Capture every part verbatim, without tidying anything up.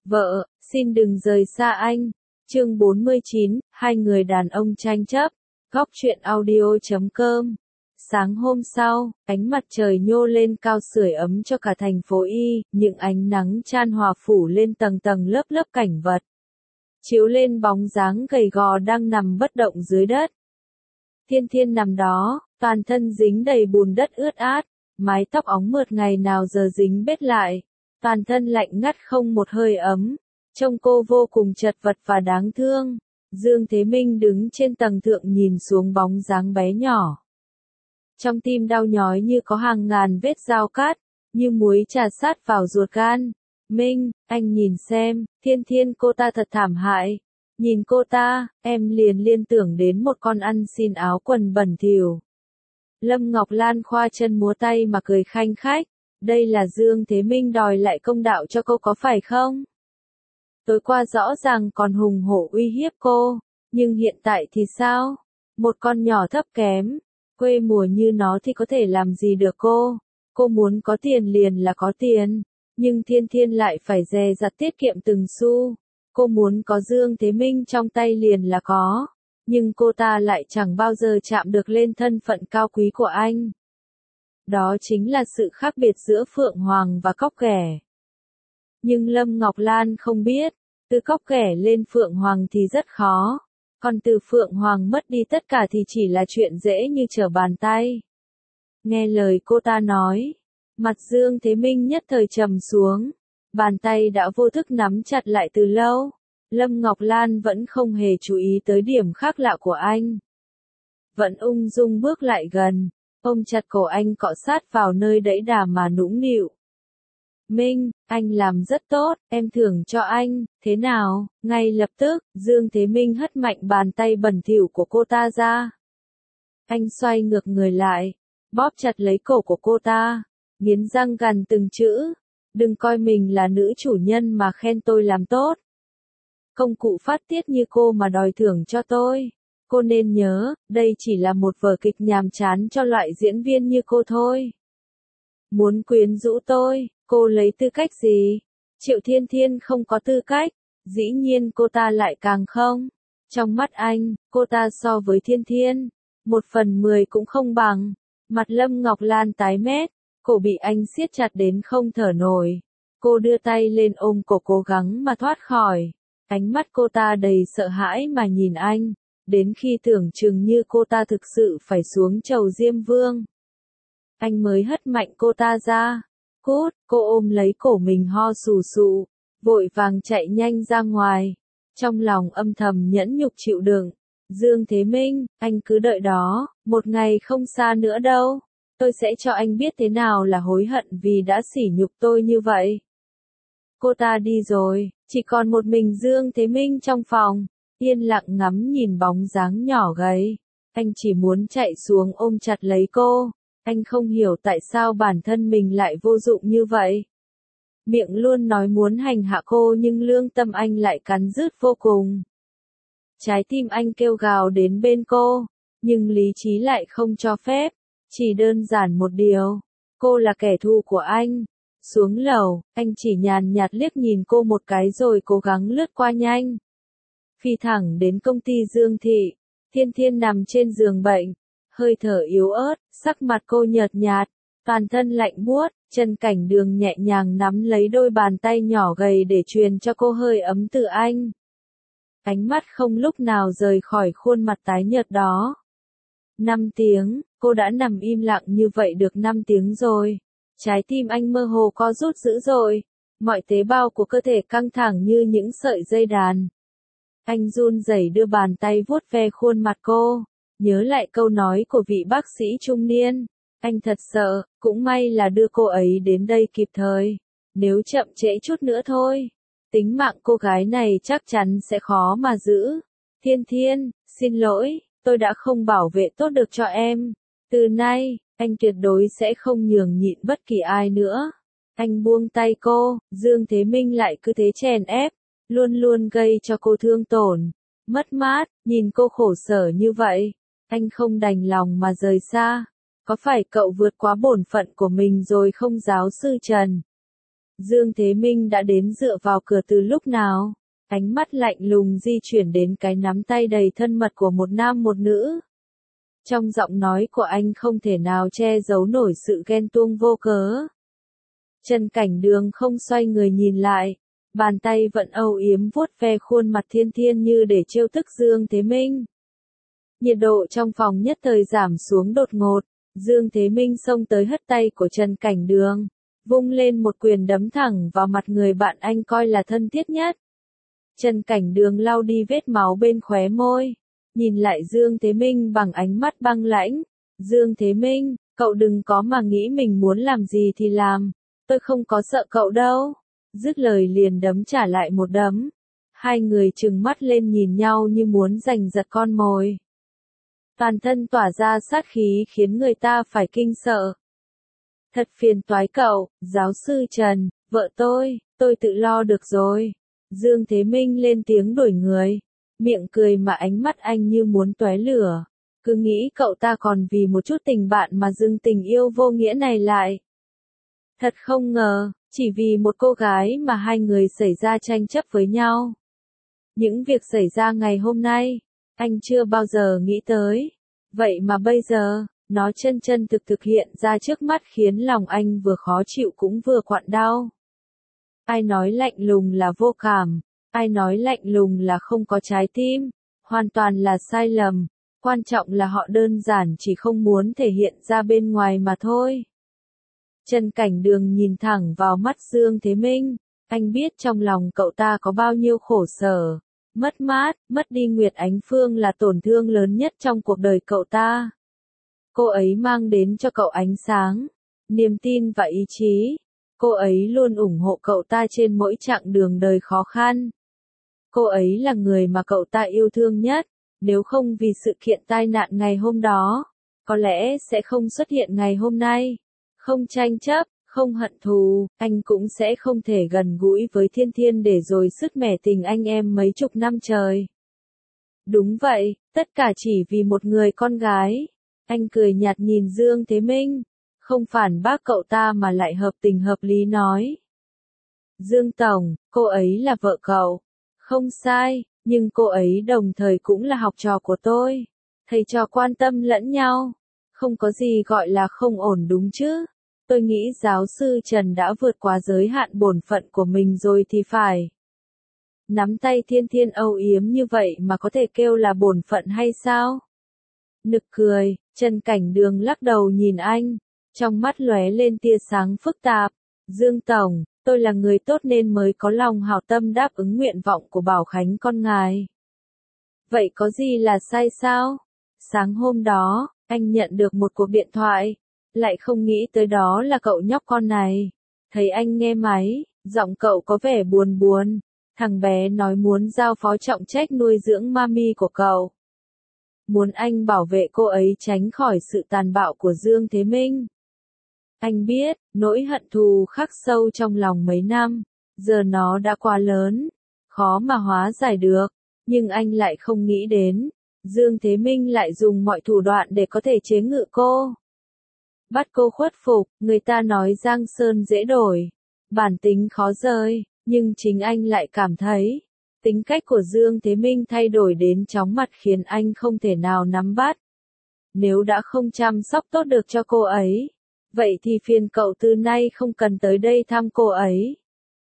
Vợ, xin đừng rời xa anh. Chương bốn mươi chín, hai người đàn ông tranh chấp. Góc truyện audio chấm com. Sáng hôm sau, ánh mặt trời nhô lên cao sưởi ấm cho cả thành phố Y, những ánh nắng chan hòa phủ lên tầng tầng lớp lớp cảnh vật. Chiếu lên bóng dáng gầy gò đang nằm bất động dưới đất. Thiên Thiên nằm đó, toàn thân dính đầy bùn đất ướt át, mái tóc óng mượt ngày nào giờ dính bết lại, toàn thân lạnh ngắt không một hơi ấm, trông cô vô cùng chật vật và đáng thương. Dương Thế Minh đứng trên tầng thượng nhìn xuống bóng dáng bé nhỏ. Trong tim đau nhói như có hàng ngàn vết dao cát, như muối chà sát vào ruột gan. Minh, anh nhìn xem, Thiên Thiên cô ta thật thảm hại. Nhìn cô ta, em liền liên tưởng đến một con ăn xin áo quần bẩn thỉu. Lâm Ngọc Lan khoa chân múa tay mà cười khanh khách. Đây là Dương Thế Minh đòi lại công đạo cho cô có phải không? Tối qua rõ ràng còn hùng hổ uy hiếp cô, nhưng hiện tại thì sao? Một con nhỏ thấp kém, quê mùa như nó thì có thể làm gì được cô? Cô muốn có tiền liền là có tiền, nhưng Thiên Thiên lại phải dè dặt tiết kiệm từng xu. Cô muốn có Dương Thế Minh trong tay liền là có, nhưng cô ta lại chẳng bao giờ chạm được lên thân phận cao quý của anh. Đó chính là sự khác biệt giữa Phượng Hoàng và Cóc Ghẻ. Nhưng Lâm Ngọc Lan không biết, từ Cóc Ghẻ lên Phượng Hoàng thì rất khó, còn từ Phượng Hoàng mất đi tất cả thì chỉ là chuyện dễ như trở bàn tay. Nghe lời cô ta nói, mặt Dương Thế Minh nhất thời trầm xuống, bàn tay đã vô thức nắm chặt lại từ lâu. Lâm Ngọc Lan vẫn không hề chú ý tới điểm khác lạ của anh. Vẫn ung dung bước lại gần, ôm chặt cổ anh cọ sát vào nơi đẫy đà mà nũng nịu. Minh, anh làm rất tốt, em thưởng cho anh, thế nào? Ngay lập tức, Dương Thế Minh hất mạnh bàn tay bẩn thỉu của cô ta ra. Anh xoay ngược người lại, bóp chặt lấy cổ của cô ta, nghiến răng gằn từng chữ. Đừng coi mình là nữ chủ nhân mà khen tôi làm tốt. Công cụ phát tiết như cô mà đòi thưởng cho tôi. Cô nên nhớ, đây chỉ là một vở kịch nhàm chán cho loại diễn viên như cô thôi. Muốn quyến rũ tôi, cô lấy tư cách gì? Triệu Thiên Thiên không có tư cách, dĩ nhiên cô ta lại càng không. Trong mắt anh, cô ta so với Thiên Thiên, một phần mười cũng không bằng. Mặt Lâm Ngọc Lan tái mét, cổ bị anh siết chặt đến không thở nổi. Cô đưa tay lên ôm cổ cố gắng mà thoát khỏi. Ánh mắt cô ta đầy sợ hãi mà nhìn anh, đến khi tưởng chừng như cô ta thực sự phải xuống chầu Diêm Vương. Anh mới hất mạnh cô ta ra. Cút, cô ôm lấy cổ mình ho sù sụ, vội vàng chạy nhanh ra ngoài. Trong lòng âm thầm nhẫn nhục chịu đựng. Dương Thế Minh, anh cứ đợi đó, một ngày không xa nữa đâu. Tôi sẽ cho anh biết thế nào là hối hận vì đã sỉ nhục tôi như vậy. Cô ta đi rồi, chỉ còn một mình Dương Thế Minh trong phòng, yên lặng ngắm nhìn bóng dáng nhỏ gầy. Anh chỉ muốn chạy xuống ôm chặt lấy cô, anh không hiểu tại sao bản thân mình lại vô dụng như vậy. Miệng luôn nói muốn hành hạ cô nhưng lương tâm anh lại cắn rứt vô cùng. Trái tim anh kêu gào đến bên cô, nhưng lý trí lại không cho phép. Chỉ đơn giản một điều, cô là kẻ thù của anh. Xuống lầu, anh chỉ nhàn nhạt liếc nhìn cô một cái rồi cố gắng lướt qua nhanh. Phi thẳng đến công ty Dương Thị, Thiên Thiên nằm trên giường bệnh, hơi thở yếu ớt, sắc mặt cô nhợt nhạt, toàn thân lạnh buốt, Trần Cảnh Đường nhẹ nhàng nắm lấy đôi bàn tay nhỏ gầy để truyền cho cô hơi ấm từ anh. Ánh mắt không lúc nào rời khỏi khuôn mặt tái nhợt đó. Năm tiếng, cô đã nằm im lặng như vậy được năm tiếng rồi. Trái tim anh mơ hồ co rút dữ dội, mọi tế bào của cơ thể căng thẳng như những sợi dây đàn. Anh run rẩy đưa bàn tay vuốt ve khuôn mặt cô, nhớ lại câu nói của vị bác sĩ trung niên. Anh thật sợ, cũng may là đưa cô ấy đến đây kịp thời. Nếu chậm trễ chút nữa thôi, tính mạng cô gái này chắc chắn sẽ khó mà giữ. Thiên Thiên, xin lỗi, tôi đã không bảo vệ tốt được cho em. Từ nay, anh tuyệt đối sẽ không nhường nhịn bất kỳ ai nữa. Anh buông tay cô, Dương Thế Minh lại cứ thế chèn ép, luôn luôn gây cho cô thương tổn, mất mát, nhìn cô khổ sở như vậy. Anh không đành lòng mà rời xa. Có phải cậu vượt quá bổn phận của mình rồi không giáo sư Trần? Dương Thế Minh đã đến dựa vào cửa từ lúc nào? Ánh mắt lạnh lùng di chuyển đến cái nắm tay đầy thân mật của một nam một nữ. Trong giọng nói của anh không thể nào che giấu nổi sự ghen tuông vô cớ. Trần Cảnh Đường không xoay người nhìn lại, bàn tay vẫn âu yếm vuốt ve khuôn mặt Thiên Thiên như để trêu tức Dương Thế Minh. Nhiệt độ trong phòng nhất thời giảm xuống đột ngột, Dương Thế Minh xông tới hất tay của Trần Cảnh Đường, vung lên một quyền đấm thẳng vào mặt người bạn anh coi là thân thiết nhất. Trần Cảnh Đường lau đi vết máu bên khóe môi, nhìn lại Dương Thế Minh bằng ánh mắt băng lãnh. Dương Thế Minh, cậu đừng có mà nghĩ mình muốn làm gì thì làm, tôi không có sợ cậu đâu. Dứt lời liền đấm trả lại một đấm. Hai người trừng mắt lên nhìn nhau như muốn giành giật con mồi. Toàn thân tỏa ra sát khí khiến người ta phải kinh sợ. Thật phiền toái cậu, giáo sư Trần, vợ tôi, tôi tự lo được rồi. Dương Thế Minh lên tiếng đuổi người, miệng cười mà ánh mắt anh như muốn tóe lửa. Cứ nghĩ cậu ta còn vì một chút tình bạn mà dừng tình yêu vô nghĩa này lại. Thật không ngờ, chỉ vì một cô gái mà hai người xảy ra tranh chấp với nhau. Những việc xảy ra ngày hôm nay, anh chưa bao giờ nghĩ tới. Vậy mà bây giờ, nó chân chân thực thực hiện ra trước mắt khiến lòng anh vừa khó chịu cũng vừa quặn đau. Ai nói lạnh lùng là vô cảm, ai nói lạnh lùng là không có trái tim, hoàn toàn là sai lầm. Quan trọng là họ đơn giản chỉ không muốn thể hiện ra bên ngoài mà thôi. Trần Cảnh Đường nhìn thẳng vào mắt Dương Thế Minh, anh biết trong lòng cậu ta có bao nhiêu khổ sở, mất mát, mất đi Nguyệt Ánh Phương là tổn thương lớn nhất trong cuộc đời cậu ta. Cô ấy mang đến cho cậu ánh sáng, niềm tin và ý chí. Cô ấy luôn ủng hộ cậu ta trên mỗi chặng đường đời khó khăn. Cô ấy là người mà cậu ta yêu thương nhất, nếu không vì sự kiện tai nạn ngày hôm đó, có lẽ sẽ không xuất hiện ngày hôm nay. Không tranh chấp, không hận thù, anh cũng sẽ không thể gần gũi với Thiên Thiên để rồi sứt mẻ tình anh em mấy chục năm trời. Đúng vậy, tất cả chỉ vì một người con gái. Anh cười nhạt nhìn Dương Thế Minh, không phản bác cậu ta mà lại hợp tình hợp lý nói. Dương Tổng, cô ấy là vợ cậu. Không sai, nhưng cô ấy đồng thời cũng là học trò của tôi. Thầy trò quan tâm lẫn nhau. Không có gì gọi là không ổn đúng chứ. Tôi nghĩ giáo sư Trần đã vượt quá giới hạn bổn phận của mình rồi thì phải. Nắm tay Thiên Thiên âu yếm như vậy mà có thể kêu là bổn phận hay sao? Nực cười, Trần Cảnh Đường lắc đầu nhìn anh, trong mắt lóe lên tia sáng phức tạp. Dương Tổng, tôi là người tốt nên mới có lòng hảo tâm đáp ứng nguyện vọng của Bảo Khánh con ngài. Vậy có gì là sai sao? Sáng hôm đó, anh nhận được một cuộc điện thoại, lại không nghĩ tới đó là cậu nhóc con này. Thấy anh nghe máy, giọng cậu có vẻ buồn buồn. Thằng bé nói muốn giao phó trọng trách nuôi dưỡng mami của cậu. Muốn anh bảo vệ cô ấy tránh khỏi sự tàn bạo của Dương Thế Minh. Anh biết, nỗi hận thù khắc sâu trong lòng mấy năm, giờ nó đã quá lớn, khó mà hóa giải được, nhưng anh lại không nghĩ đến, Dương Thế Minh lại dùng mọi thủ đoạn để có thể chế ngự cô. Bắt cô khuất phục, người ta nói Giang Sơn dễ đổi, bản tính khó rời, nhưng chính anh lại cảm thấy, tính cách của Dương Thế Minh thay đổi đến chóng mặt khiến anh không thể nào nắm bắt. Nếu đã không chăm sóc tốt được cho cô ấy, vậy thì phiền cậu từ nay không cần tới đây thăm cô ấy.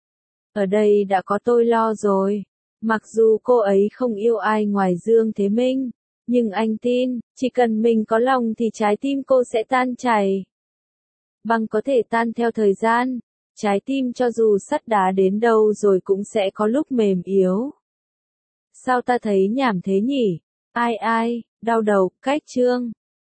Ở đây đã có tôi lo rồi. Mặc dù cô ấy không yêu ai ngoài Dương Thế Minh, nhưng anh tin, chỉ cần mình có lòng thì trái tim cô sẽ tan chảy. Băng có thể tan theo thời gian, trái tim cho dù sắt đá đến đâu rồi cũng sẽ có lúc mềm yếu. Sao ta thấy nhảm thế nhỉ? Ai ai, đau đầu, cách chương.